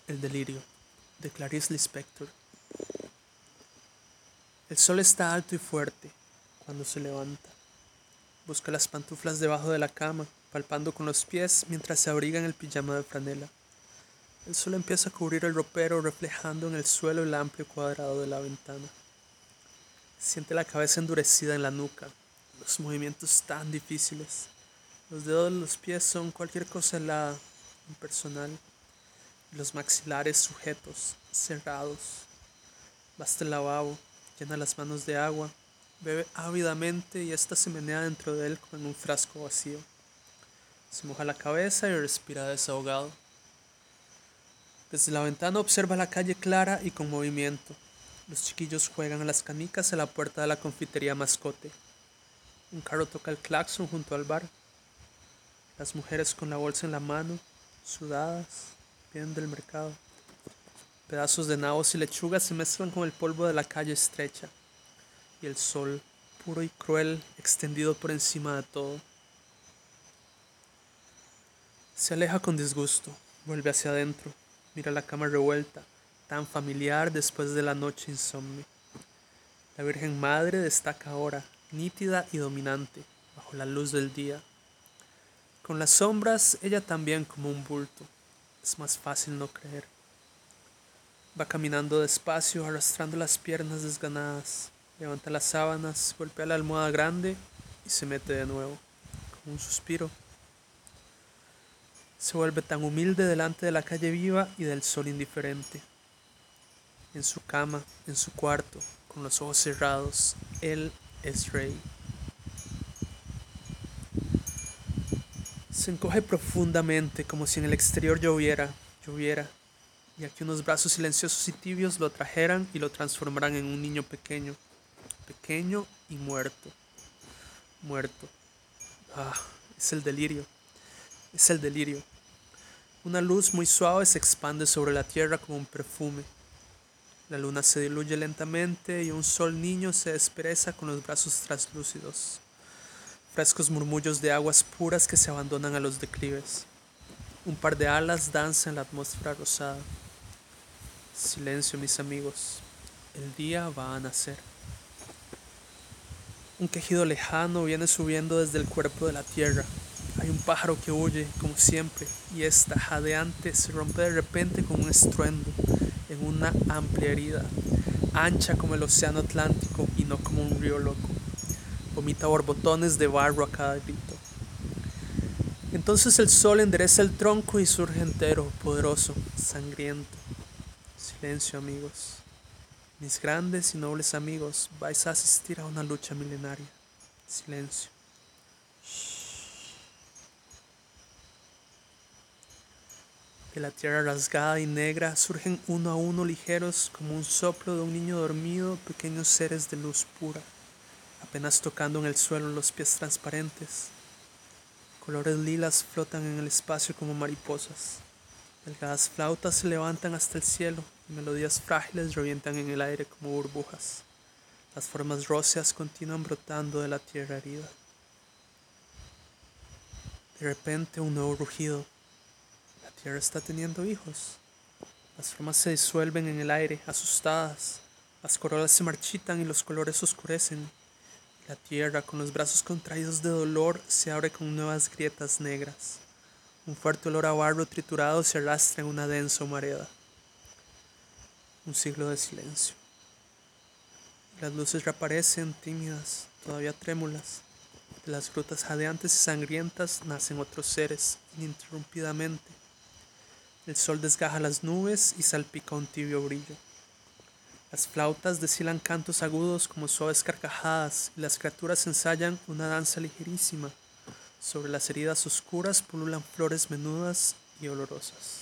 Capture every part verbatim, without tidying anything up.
El delirio, de Clarice Lispector. El sol está alto y fuerte cuando se levanta. Busca las pantuflas debajo de la cama, palpando con los pies mientras se abriga en el pijama de franela. El sol empieza a cubrir el ropero, reflejando en el suelo el amplio cuadrado de la ventana. Siente la cabeza endurecida en la nuca, los movimientos tan difíciles. Los dedos de los pies son cualquier cosa helada, impersonal. Los maxilares sujetos, cerrados. Basta el lavabo, llena las manos de agua, bebe ávidamente y ésta se menea dentro de él como en un frasco vacío. Se moja la cabeza y respira desahogado. Desde la ventana observa la calle clara y con movimiento. Los chiquillos juegan a las canicas a la puerta de la confitería Mascote. Un carro toca el claxon junto al bar. Las mujeres con la bolsa en la mano, sudadas, vienen del mercado. Pedazos de nabos y lechugas se mezclan con el polvo de la calle estrecha, y el sol, puro y cruel, extendido por encima de todo. Se aleja con disgusto, vuelve hacia adentro, mira la cama revuelta, tan familiar después de la noche insomne. La Virgen Madre destaca ahora, nítida y dominante, bajo la luz del día. Con las sombras, ella también como un bulto. Es más fácil no creer. Va caminando despacio, arrastrando las piernas desganadas. Levanta las sábanas, golpea la almohada grande y se mete de nuevo, con un suspiro. Se vuelve tan humilde delante de la calle viva y del sol indiferente. En su cama, en su cuarto, con los ojos cerrados, él es rey. Se encoge profundamente, como si en el exterior lloviera, lloviera, y aquí unos brazos silenciosos y tibios lo atrajeran y lo transformaran en un niño pequeño, pequeño y muerto, muerto. Ah, es el delirio, es el delirio. Una luz muy suave se expande sobre la tierra como un perfume. La luna se diluye lentamente y un sol niño se despereza con los brazos traslúcidos. Frescos murmullos de aguas puras que se abandonan a los declives. Un par de alas danza en la atmósfera rosada. Silencio, mis amigos. El día va a nacer. Un quejido lejano viene subiendo desde el cuerpo de la tierra. Hay un pájaro que huye, como siempre, y esta, jadeante, se rompe de repente con un estruendo, en una amplia herida, ancha como el océano Atlántico y no como un río loco. Vomita borbotones de barro a cada grito. Entonces el sol endereza el tronco y surge entero, poderoso, sangriento. Silencio, amigos. Mis grandes y nobles amigos, vais a asistir a una lucha milenaria. Silencio. De la tierra rasgada y negra surgen uno a uno ligeros como un soplo de un niño dormido, pequeños seres de luz pura, apenas tocando en el suelo los pies transparentes. Colores lilas flotan en el espacio como mariposas. Delgadas flautas se levantan hasta el cielo y melodías frágiles revientan en el aire como burbujas. Las formas róseas continúan brotando de la tierra herida. De repente un nuevo rugido. La tierra está teniendo hijos. Las formas se disuelven en el aire, asustadas. Las corolas se marchitan y los colores oscurecen. La tierra, con los brazos contraídos de dolor, se abre con nuevas grietas negras. Un fuerte olor a barro triturado se arrastra en una densa humareda. Un siglo de silencio. Las luces reaparecen tímidas, todavía trémulas. De las grutas jadeantes y sangrientas nacen otros seres, ininterrumpidamente. El sol desgaja las nubes y salpica un tibio brillo. Las flautas deshilan cantos agudos como suaves carcajadas y las criaturas ensayan una danza ligerísima. Sobre las heridas oscuras pululan flores menudas y olorosas.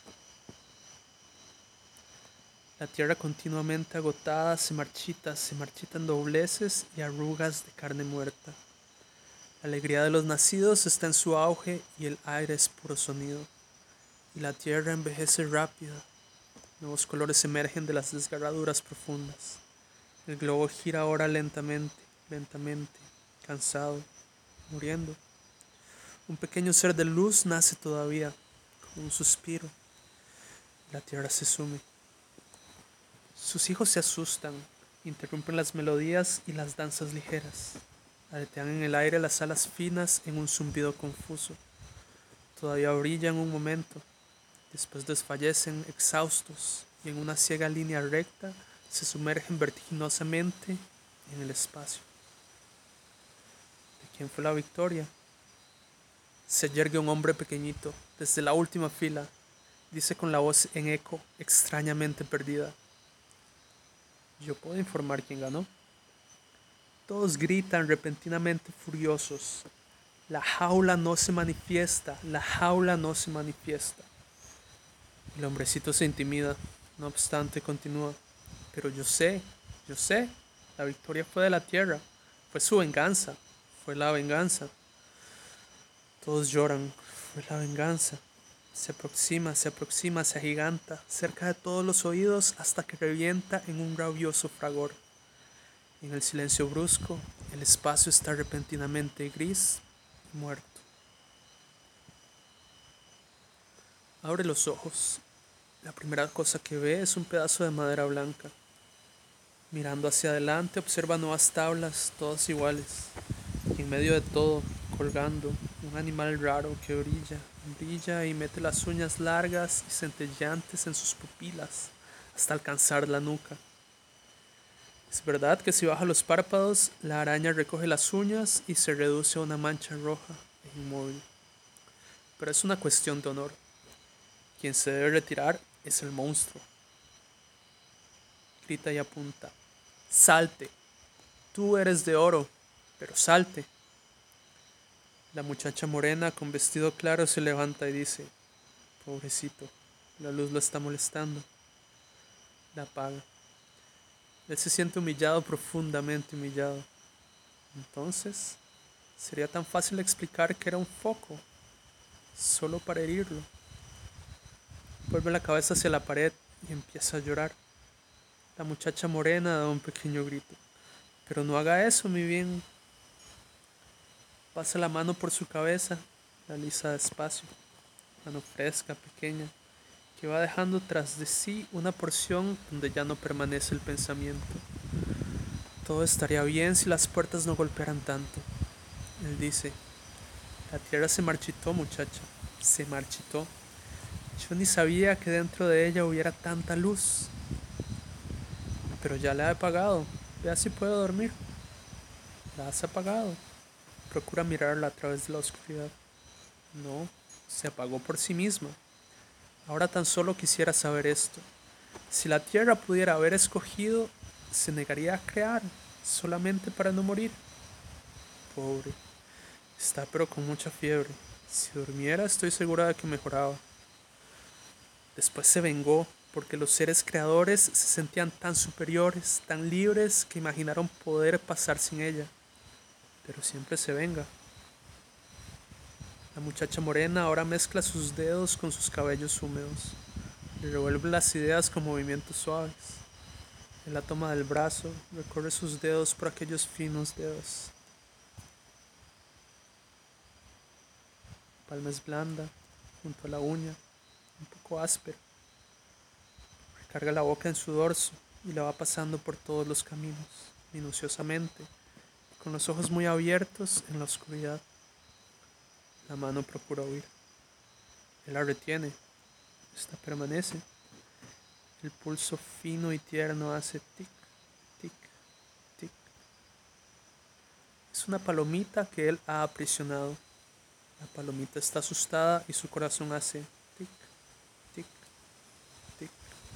La tierra continuamente agotada se marchita, se marchitan dobleces y arrugas de carne muerta. La alegría de los nacidos está en su auge y el aire es puro sonido. Y la tierra envejece rápida. Nuevos colores emergen de las desgarraduras profundas. El globo gira ahora lentamente, lentamente, cansado, muriendo. Un pequeño ser de luz nace todavía, como un suspiro. La tierra se sume. Sus hijos se asustan, interrumpen las melodías y las danzas ligeras. Aletean en el aire las alas finas en un zumbido confuso. Todavía brillan un momento, después desfallecen exhaustos y en una ciega línea recta se sumergen vertiginosamente en el espacio. ¿De quién fue la victoria? Se yergue un hombre pequeñito desde la última fila, dice con la voz en eco extrañamente perdida. Yo puedo informar quién ganó. Todos gritan repentinamente furiosos. La jaula no se manifiesta, la jaula no se manifiesta. El hombrecito se intimida, no obstante continúa. Pero yo sé, yo sé, la victoria fue de la tierra, fue su venganza, fue la venganza. Todos lloran, fue la venganza. Se aproxima, se aproxima, se agiganta, cerca de todos los oídos hasta que revienta en un rabioso fragor. En el silencio brusco, el espacio está repentinamente gris y muerto. Abre los ojos. La primera cosa que ve es un pedazo de madera blanca. Mirando hacia adelante observa nuevas tablas, todas iguales. Y en medio de todo, colgando, un animal raro que brilla, brilla y mete las uñas largas y centelleantes en sus pupilas hasta alcanzar la nuca. Es verdad que si baja los párpados, la araña recoge las uñas y se reduce a una mancha roja e inmóvil. Pero es una cuestión de honor. Quien se debe retirar es el monstruo. Grita y apunta. Salte. Tú eres de oro, pero salte. La muchacha morena con vestido claro se levanta y dice, pobrecito, la luz lo está molestando. La apaga. Él se siente humillado, profundamente humillado. Entonces, sería tan fácil explicar que era un foco, solo para herirlo. Vuelve la cabeza hacia la pared y empieza a llorar. La muchacha morena da un pequeño grito. Pero no haga eso, mi bien. Pasa la mano por su cabeza, la alisa despacio, mano fresca, pequeña, que va dejando tras de sí una porción donde ya no permanece el pensamiento. Todo estaría bien si las puertas no golpearan tanto. Él dice, la tierra se marchitó, muchacha, se marchitó. Yo ni sabía que dentro de ella hubiera tanta luz. Pero ya la he apagado, vea si puedo dormir. La has apagado. Procura mirarla a través de la oscuridad. No, se apagó por sí misma. Ahora tan solo quisiera saber esto. Si la tierra pudiera haber escogido, se negaría a crear, solamente para no morir. Pobre, está pero con mucha fiebre. Si durmiera, estoy segura de que mejoraba. Después se vengó, porque los seres creadores se sentían tan superiores, tan libres, que imaginaron poder pasar sin ella. Pero siempre se venga. La muchacha morena ahora mezcla sus dedos con sus cabellos húmedos. Le revuelve las ideas con movimientos suaves. Él la toma del brazo, recorre sus dedos por aquellos finos dedos. La palma es blanda, junto a la uña, un poco áspera. Recarga la boca en su dorso y la va pasando por todos los caminos, minuciosamente, con los ojos muy abiertos en la oscuridad. La mano procura huir. Él la retiene. Esta permanece. El pulso fino y tierno hace tic, tic, tic. Es una palomita que él ha aprisionado. La palomita está asustada y su corazón hace tic, tic, tic.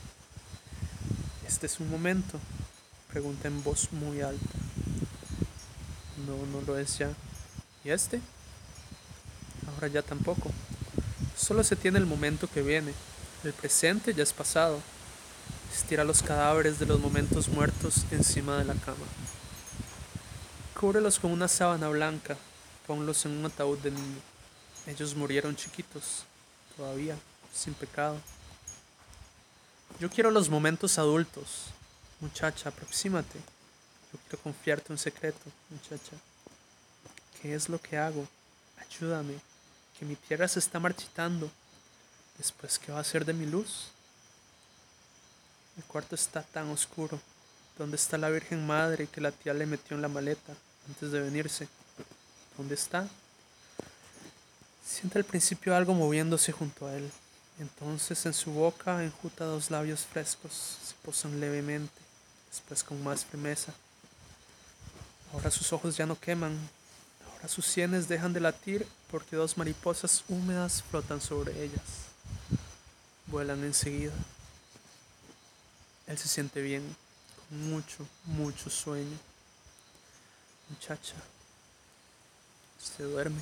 ¿Este es un momento? Pregunta en voz muy alta. No, no lo es ya. ¿Y este? Ahora ya tampoco. Solo se tiene el momento que viene. El presente ya es pasado. Estira los cadáveres de los momentos muertos encima de la cama. Cúbrelos con una sábana blanca. Ponlos en un ataúd de niño. Ellos murieron chiquitos, todavía, sin pecado. Yo quiero los momentos adultos. Muchacha, aproxímate. Yo quiero confiarte un secreto, muchacha. ¿Qué es lo que hago? Ayúdame, que mi tierra se está marchitando. Después, ¿qué va a hacer de mi luz? El cuarto está tan oscuro. ¿Dónde está la Virgen Madre que la tía le metió en la maleta antes de venirse? ¿Dónde está? Siente al principio algo moviéndose junto a él. Entonces en su boca enjuta dos labios frescos, se posan levemente, después con más firmeza. Ahora sus ojos ya no queman, ahora sus sienes dejan de latir porque dos mariposas húmedas flotan sobre ellas. Vuelan enseguida. Él se siente bien, con mucho, mucho sueño. Muchacha, usted duerme.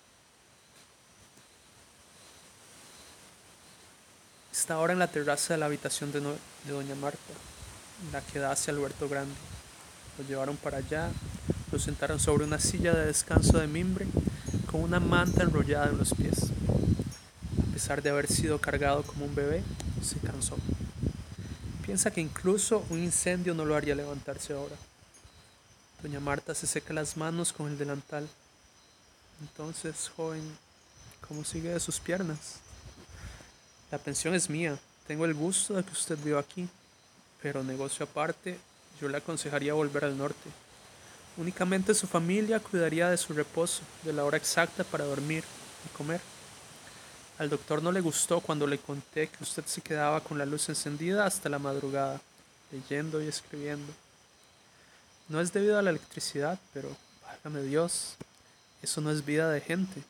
Está ahora en la terraza de la habitación de, no- de doña Marta, la que da hacia el huerto grande. Lo llevaron para allá, lo sentaron sobre una silla de descanso de mimbre con una manta enrollada en los pies. A pesar de haber sido cargado como un bebé, se cansó. Piensa que incluso un incendio no lo haría levantarse ahora. Doña Marta se seca las manos con el delantal. Entonces, joven, ¿cómo sigue de sus piernas? La pensión es mía. Tengo el gusto de que usted viva aquí. Pero negocio aparte, yo le aconsejaría volver al norte. Únicamente su familia cuidaría de su reposo, de la hora exacta para dormir y comer. Al doctor no le gustó cuando le conté que usted se quedaba con la luz encendida hasta la madrugada, leyendo y escribiendo. No es debido a la electricidad, pero, válgame Dios, eso no es vida de gente.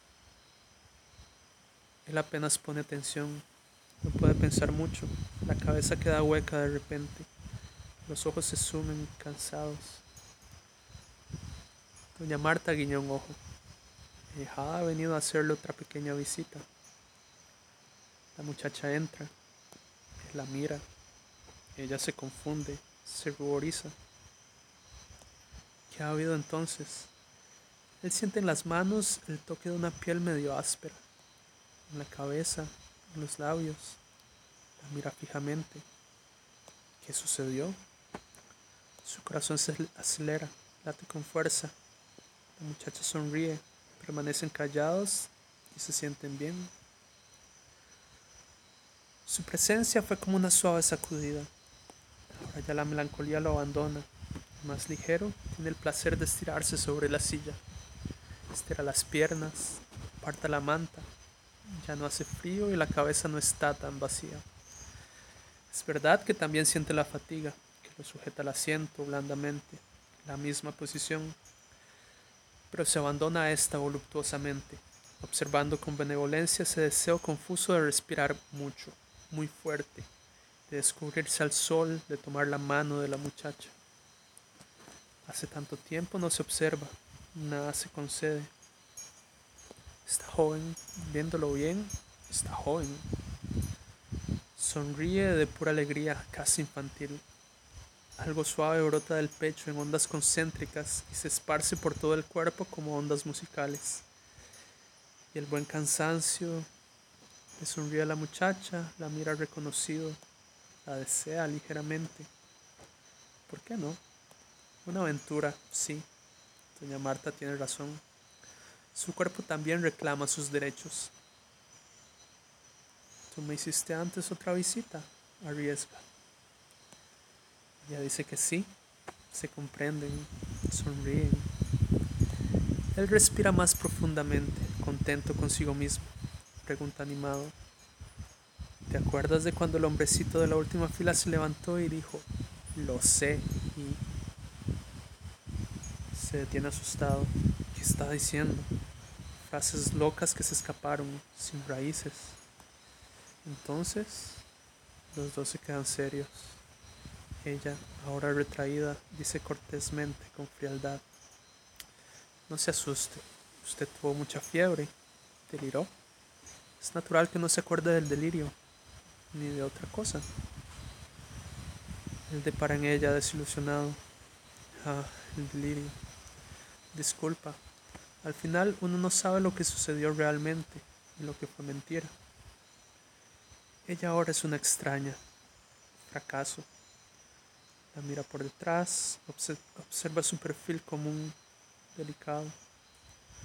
Él apenas pone atención, no puede pensar mucho, la cabeza queda hueca de repente, los ojos se sumen cansados. Doña Marta guiñó un ojo. Mi hija ha venido a hacerle otra pequeña visita. La muchacha entra, él la mira, ella se confunde, se ruboriza. ¿Qué ha habido entonces? Él siente en las manos el toque de una piel medio áspera, en la cabeza, en los labios. La mira fijamente. ¿Qué sucedió? Su corazón se acelera, late con fuerza. La muchacha sonríe, permanecen callados y se sienten bien. Su presencia fue como una suave sacudida. Ahora ya la melancolía lo abandona. Más ligero, tiene el placer de estirarse sobre la silla. Estira las piernas, aparta la manta. Ya no hace frío y la cabeza no está tan vacía. Es verdad que también siente la fatiga, que lo sujeta al asiento blandamente, la misma posición, pero se abandona a esta voluptuosamente, observando con benevolencia ese deseo confuso de respirar mucho, muy fuerte, de descubrirse al sol, de tomar la mano de la muchacha. Hace tanto tiempo no se observa, nada se concede. Está joven, viéndolo bien, está joven. Sonríe de pura alegría, casi infantil. Algo suave brota del pecho en ondas concéntricas y se esparce por todo el cuerpo como ondas musicales. Y el buen cansancio le sonríe a la muchacha, la mira reconocido, la desea ligeramente. ¿Por qué no? Una aventura, sí. Doña Marta tiene razón. Su cuerpo también reclama sus derechos. Tú me hiciste antes otra visita, arriesga. Ella dice que sí, se comprenden, sonríen. Él respira más profundamente, contento consigo mismo. Pregunta animado. ¿Te acuerdas de cuando el hombrecito de la última fila se levantó y dijo, lo sé, y se detiene asustado? ¿Qué está diciendo? Frases locas que se escaparon, sin raíces. Entonces, los dos se quedan serios. Ella, ahora retraída, dice cortésmente, con frialdad. No se asuste, usted tuvo mucha fiebre, deliró. Es natural que no se acuerde del delirio, ni de otra cosa. Él depara en ella desilusionado. Ah, el delirio. Disculpa, al final uno no sabe lo que sucedió realmente y lo que fue mentira. Ella ahora es una extraña, fracaso. La mira por detrás, observa su perfil común, delicado.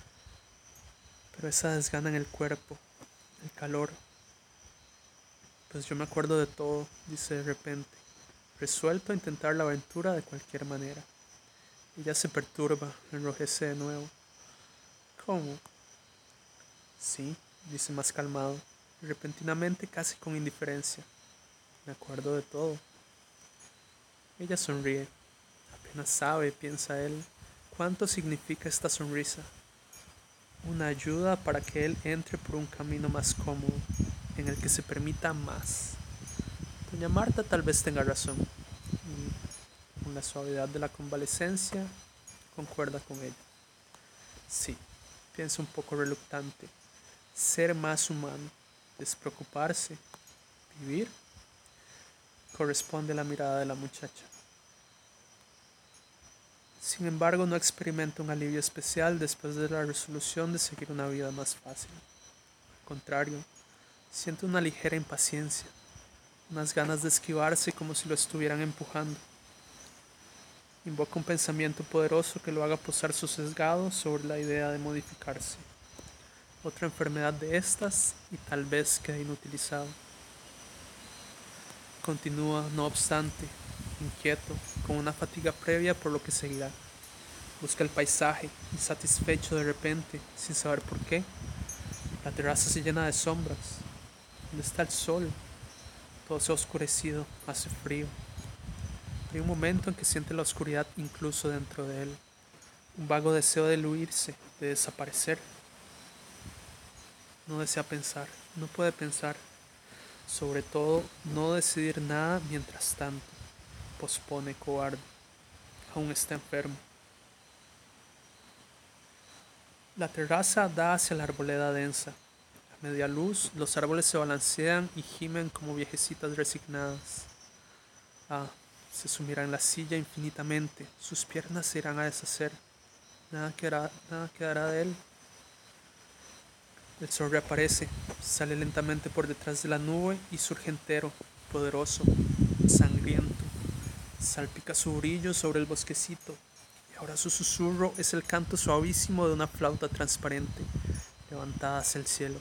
Pero esa desgana en el cuerpo, el calor, Pues yo me acuerdo de todo, dice de repente, resuelto a intentar la aventura de cualquier manera. Ella se perturba, enrojece de nuevo. ¿Cómo? Sí, dice más calmado, repentinamente casi con indiferencia. Me acuerdo de todo. Ella sonríe. Apenas sabe, piensa él, cuánto significa esta sonrisa. Una ayuda para que él entre por un camino más cómodo, en el que se permita más. Doña Marta tal vez tenga razón, y con la suavidad de la convalecencia concuerda con ella. Sí, piensa un poco reluctante. Ser más humano, despreocuparse, vivir, corresponde a la mirada de la muchacha. Sin embargo, no experimenta un alivio especial después de la resolución de seguir una vida más fácil. Al contrario, siente una ligera impaciencia, unas ganas de esquivarse como si lo estuvieran empujando. Invoca un pensamiento poderoso que lo haga posar su sesgado sobre la idea de modificarse. Otra enfermedad de estas y tal vez quede inutilizado. Continúa, no obstante, inquieto, con una fatiga previa por lo que seguirá. Busca el paisaje, insatisfecho de repente, sin saber por qué. La terraza se llena de sombras. ¿Dónde está el sol? Todo se ha oscurecido, hace frío. Hay un momento en que siente la oscuridad incluso dentro de él. Un vago deseo de eluirse, de desaparecer. No desea pensar, no puede pensar. Sobre todo, no decidir nada mientras tanto. Pospone cobarde. Aún está enfermo. La terraza da hacia la arboleda densa. A media luz, los árboles se balancean y gimen como viejecitas resignadas. Ah, se sumirá en la silla infinitamente. Sus piernas se irán a deshacer. Nada quedará, nada quedará de él. El sol reaparece, sale lentamente por detrás de la nube y surge entero, poderoso, sangriento. Salpica su brillo sobre el bosquecito, y ahora su susurro es el canto suavísimo de una flauta transparente, levantada hacia el cielo.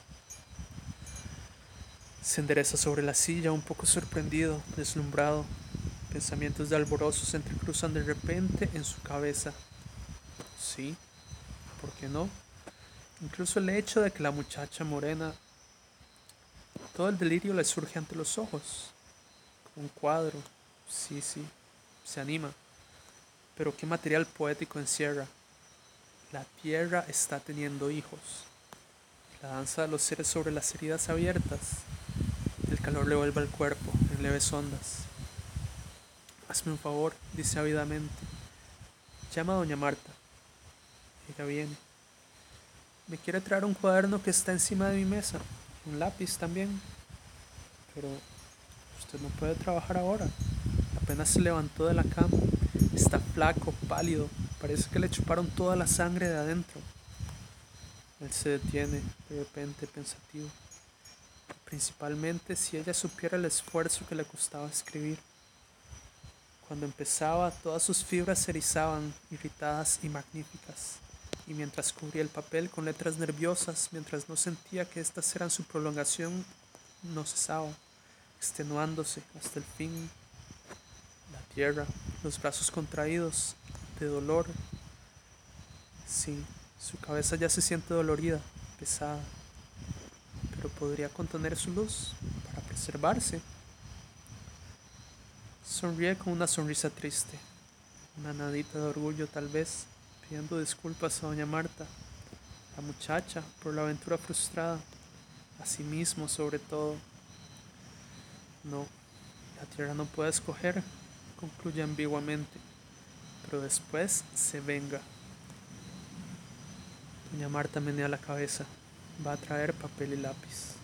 Se endereza sobre la silla, un poco sorprendido, deslumbrado. Pensamientos de alborozo se entrecruzan de repente en su cabeza. Sí, ¿por qué no? Incluso el hecho de que la muchacha morena, todo el delirio le surge ante los ojos. Un cuadro, sí, sí, se anima. Pero ¿qué material poético encierra? La tierra está teniendo hijos. La danza de los seres sobre las heridas abiertas. El calor le vuelve al cuerpo en leves ondas. Hazme un favor, dice ávidamente. Llama a doña Marta. Ella viene. Me quiere traer un cuaderno que está encima de mi mesa. Un lápiz también. Pero usted no puede trabajar ahora. Apenas se levantó de la cama. Está flaco, pálido. Parece que le chuparon toda la sangre de adentro. Él se detiene, de repente pensativo. Principalmente si ella supiera el esfuerzo que le costaba escribir. Cuando empezaba, todas sus fibras se erizaban, irritadas y magníficas. Y mientras cubría el papel con letras nerviosas, mientras no sentía que éstas eran su prolongación, no cesaba, extenuándose hasta el fin. La tierra, los brazos contraídos, de dolor. Sí, su cabeza ya se siente dolorida, pesada, pero podría contener su luz para preservarse. Sonríe con una sonrisa triste, una nadita de orgullo tal vez, pidiendo disculpas a doña Marta, la muchacha, por la aventura frustrada, a sí mismo sobre todo. No, la tierra no puede escoger, concluye ambiguamente, pero después se venga. Doña Marta menea la cabeza, va a traer papel y lápiz.